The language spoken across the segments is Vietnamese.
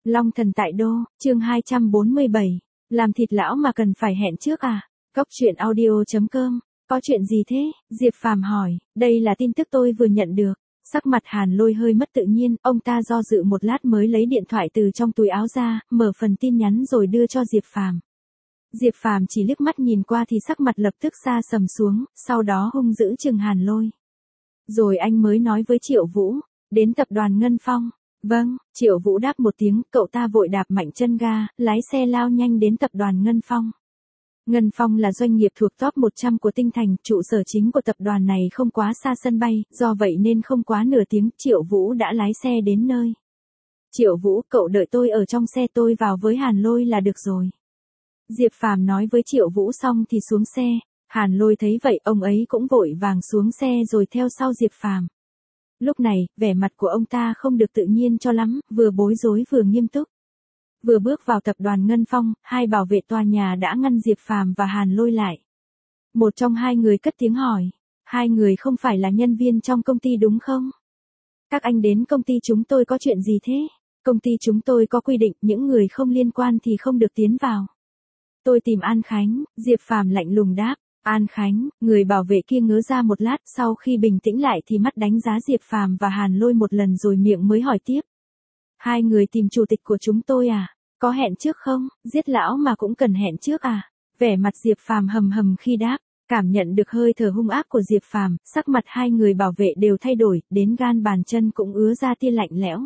Long thần tại đô, chương 247. Làm thịt lão mà cần phải hẹn trước à? Cóc truyện audio.com. Có chuyện gì thế? Diệp Phàm hỏi, đây là tin tức tôi vừa nhận được. Sắc mặt Hàn Lôi hơi mất tự nhiên, ông ta do dự một lát mới lấy điện thoại từ trong túi áo ra, mở phần tin nhắn rồi đưa cho Diệp Phàm. Diệp Phàm chỉ liếc mắt nhìn qua thì sắc mặt lập tức sa sầm xuống, sau đó hung dữ chừng Hàn Lôi. Rồi anh mới nói với Triệu Vũ, đến tập đoàn Ngân Phong. Vâng, Triệu Vũ đáp một tiếng, cậu ta vội đạp mạnh chân ga, lái xe lao nhanh đến tập đoàn Ngân Phong. Ngân Phong là doanh nghiệp thuộc top 100 của Tinh Thành, trụ sở chính của tập đoàn này không quá xa sân bay, do vậy nên không quá nửa tiếng, Triệu Vũ đã lái xe đến nơi. Triệu Vũ, cậu đợi tôi ở trong xe, tôi vào với Hàn Lôi là được rồi. Diệp Phàm nói với Triệu Vũ xong thì xuống xe, Hàn Lôi thấy vậy ông ấy cũng vội vàng xuống xe rồi theo sau Diệp Phàm. Lúc này, vẻ mặt của ông ta không được tự nhiên cho lắm, vừa bối rối vừa nghiêm túc. Vừa bước vào tập đoàn Ngân Phong, hai bảo vệ tòa nhà đã ngăn Diệp Phàm và Hàn Lôi lại. Một trong hai người cất tiếng hỏi, hai người không phải là nhân viên trong công ty đúng không? Các anh đến công ty chúng tôi có chuyện gì thế? Công ty chúng tôi có quy định những người không liên quan thì không được tiến vào. Tôi tìm An Khánh, Diệp Phàm lạnh lùng đáp. An Khánh, người bảo vệ kia ngớ ra một lát, sau khi bình tĩnh lại thì mắt đánh giá Diệp Phàm và Hàn Lôi một lần rồi miệng mới hỏi tiếp. Hai người tìm chủ tịch của chúng tôi à? Có hẹn trước không? Giết lão mà cũng cần hẹn trước à? Vẻ mặt Diệp Phàm hầm hầm khi đáp, cảm nhận được hơi thở hung ác của Diệp Phàm, sắc mặt hai người bảo vệ đều thay đổi, đến gan bàn chân cũng ứa ra tia lạnh lẽo.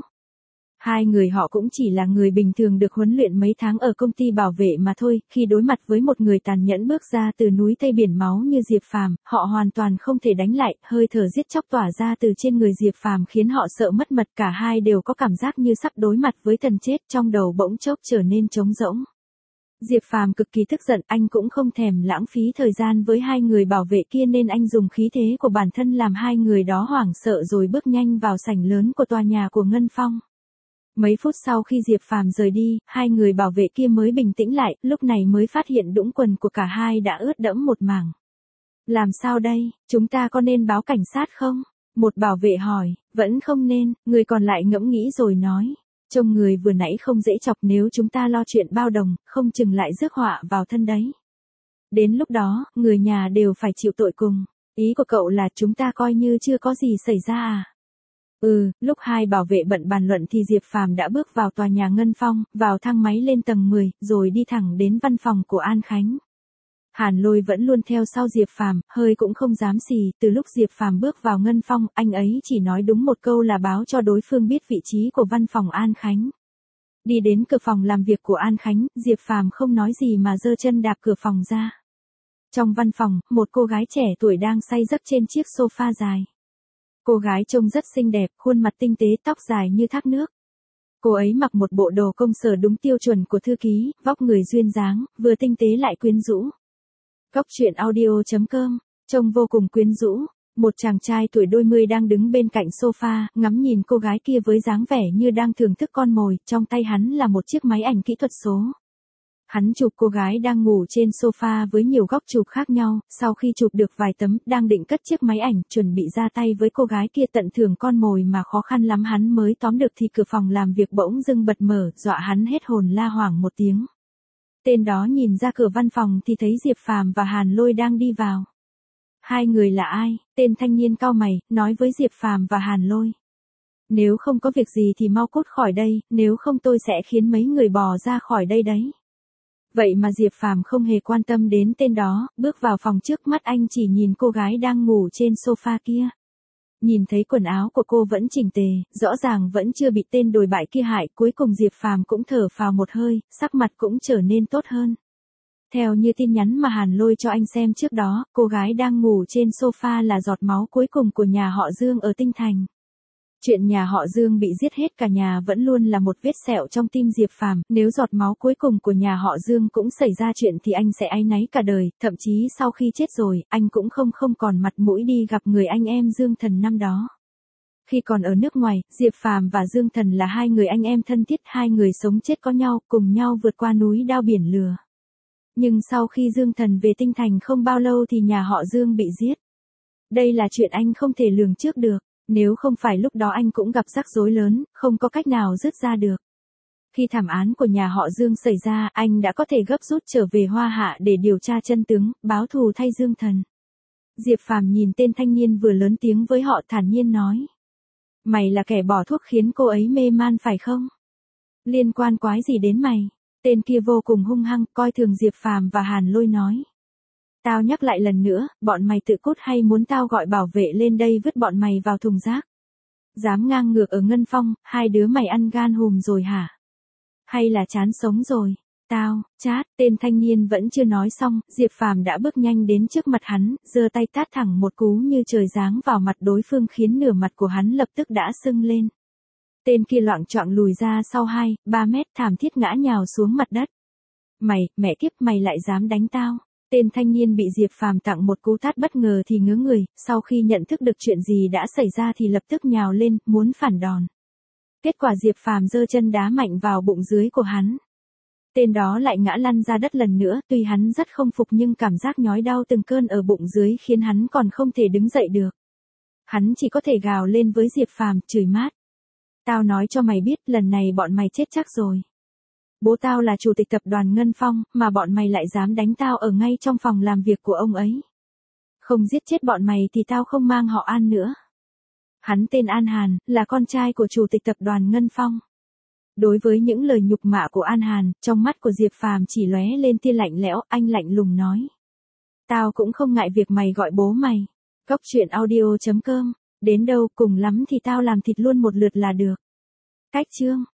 Hai người họ cũng chỉ là người bình thường được huấn luyện mấy tháng ở công ty bảo vệ mà thôi, khi đối mặt với một người tàn nhẫn bước ra từ núi Tây biển máu như Diệp Phàm, họ hoàn toàn không thể đánh lại, hơi thở giết chóc tỏa ra từ trên người Diệp Phàm khiến họ sợ mất mật, cả hai đều có cảm giác như sắp đối mặt với thần chết, trong đầu bỗng chốc trở nên trống rỗng. Diệp Phàm cực kỳ tức giận, anh cũng không thèm lãng phí thời gian với hai người bảo vệ kia nên anh dùng khí thế của bản thân làm hai người đó hoảng sợ rồi bước nhanh vào sảnh lớn của tòa nhà của Ngân Phong. Mấy phút sau khi Diệp Phàm rời đi, hai người bảo vệ kia mới bình tĩnh lại, lúc này mới phát hiện đũng quần của cả hai đã ướt đẫm một mảng. Làm sao đây, chúng ta có nên báo cảnh sát không? Một bảo vệ hỏi, vẫn không nên, người còn lại ngẫm nghĩ rồi nói. Trông người vừa nãy không dễ chọc, nếu chúng ta lo chuyện bao đồng, không chừng lại rước họa vào thân đấy. Đến lúc đó, người nhà đều phải chịu tội cùng. Ý của cậu là chúng ta coi như chưa có gì xảy ra à? Lúc hai bảo vệ bận bàn luận thì Diệp Phàm đã bước vào tòa nhà Ngân Phong, vào thang máy lên tầng 10, rồi đi thẳng đến văn phòng của An Khánh. Hàn Lôi vẫn luôn theo sau Diệp Phàm, hơi cũng không dám xì, từ lúc Diệp Phàm bước vào Ngân Phong, anh ấy chỉ nói đúng một câu là báo cho đối phương biết vị trí của văn phòng An Khánh. Đi đến cửa phòng làm việc của An Khánh, Diệp Phàm không nói gì mà giơ chân đạp cửa phòng ra. Trong văn phòng, một cô gái trẻ tuổi đang say giấc trên chiếc sofa dài. Cô gái trông rất xinh đẹp, khuôn mặt tinh tế, tóc dài như thác nước. Cô ấy mặc một bộ đồ công sở đúng tiêu chuẩn của thư ký, vóc người duyên dáng, vừa tinh tế lại quyến rũ. Cóc truyện audio.com, trông vô cùng quyến rũ. Một chàng trai tuổi đôi mươi đang đứng bên cạnh sofa, ngắm nhìn cô gái kia với dáng vẻ như đang thưởng thức con mồi, trong tay hắn là một chiếc máy ảnh kỹ thuật số. Hắn chụp cô gái đang ngủ trên sofa với nhiều góc chụp khác nhau, sau khi chụp được vài tấm, đang định cất chiếc máy ảnh, chuẩn bị ra tay với cô gái kia tận thưởng con mồi mà khó khăn lắm hắn mới tóm được thì cửa phòng làm việc bỗng dưng bật mở, dọa hắn hết hồn la hoảng một tiếng. Tên đó nhìn ra cửa văn phòng thì thấy Diệp Phàm và Hàn Lôi đang đi vào. Hai người là ai? Tên thanh niên cau mày, nói với Diệp Phàm và Hàn Lôi. Nếu không có việc gì thì mau cút khỏi đây, nếu không tôi sẽ khiến mấy người bò ra khỏi đây đấy. Vậy mà Diệp Phàm không hề quan tâm đến tên đó, bước vào phòng trước mắt anh chỉ nhìn cô gái đang ngủ trên sofa kia. Nhìn thấy quần áo của cô vẫn chỉnh tề, rõ ràng vẫn chưa bị tên đồi bại kia hại, cuối cùng Diệp Phàm cũng thở phào một hơi, sắc mặt cũng trở nên tốt hơn. Theo như tin nhắn mà Hàn Lôi cho anh xem trước đó, cô gái đang ngủ trên sofa là giọt máu cuối cùng của nhà họ Dương ở Tinh Thành. Chuyện nhà họ Dương bị giết hết cả nhà vẫn luôn là một vết sẹo trong tim Diệp Phàm, nếu giọt máu cuối cùng của nhà họ Dương cũng xảy ra chuyện thì anh sẽ áy náy cả đời, thậm chí sau khi chết rồi, anh cũng không còn mặt mũi đi gặp người anh em Dương Thần năm đó. Khi còn ở nước ngoài, Diệp Phàm và Dương Thần là hai người anh em thân thiết, hai người sống chết có nhau, cùng nhau vượt qua núi đao biển lửa. Nhưng sau khi Dương Thần về Tinh Thành không bao lâu thì nhà họ Dương bị giết. Đây là chuyện anh không thể lường trước được. Nếu không phải lúc đó anh cũng gặp rắc rối lớn, không có cách nào dứt ra được. Khi thảm án của nhà họ Dương xảy ra, anh đã có thể gấp rút trở về Hoa Hạ để điều tra chân tướng, báo thù thay Dương Thần. Diệp Phàm nhìn tên thanh niên vừa lớn tiếng với họ thản nhiên nói. Mày là kẻ bỏ thuốc khiến cô ấy mê man phải không? Liên quan quái gì đến mày? Tên kia vô cùng hung hăng, coi thường Diệp Phàm và Hàn Lôi nói. Tao nhắc lại lần nữa, bọn mày tự cút hay muốn tao gọi bảo vệ lên đây vứt bọn mày vào thùng rác? Dám ngang ngược ở Ngân Phong, hai đứa mày ăn gan hùm rồi hả? Hay là chán sống rồi? Tao, chát, tên thanh niên vẫn chưa nói xong, Diệp Phàm đã bước nhanh đến trước mặt hắn, giơ tay tát thẳng một cú như trời giáng vào mặt đối phương khiến nửa mặt của hắn lập tức đã sưng lên. Tên kia loạng choạng lùi ra sau 2-3 mét thảm thiết ngã nhào xuống mặt đất. Mẹ kiếp mày lại dám đánh tao. Tên thanh niên bị Diệp Phàm tặng một cú tát bất ngờ thì ngớ người, sau khi nhận thức được chuyện gì đã xảy ra thì lập tức nhào lên, muốn phản đòn. Kết quả Diệp Phàm giơ chân đá mạnh vào bụng dưới của hắn. Tên đó lại ngã lăn ra đất lần nữa, tuy hắn rất không phục nhưng cảm giác nhói đau từng cơn ở bụng dưới khiến hắn còn không thể đứng dậy được. Hắn chỉ có thể gào lên với Diệp Phàm, chửi mát. Tao nói cho mày biết, lần này bọn mày chết chắc rồi. Bố tao là chủ tịch tập đoàn Ngân Phong, mà bọn mày lại dám đánh tao ở ngay trong phòng làm việc của ông ấy. Không giết chết bọn mày thì tao không mang họ An nữa. Hắn tên An Hàn, là con trai của chủ tịch tập đoàn Ngân Phong. Đối với những lời nhục mạ của An Hàn, trong mắt của Diệp Phàm chỉ lóe lên tia lạnh lẽo, anh lạnh lùng nói. Tao cũng không ngại việc mày gọi bố mày. Cốc truyện audio.com, đến đâu cùng lắm thì tao làm thịt luôn một lượt là được. Cách chương.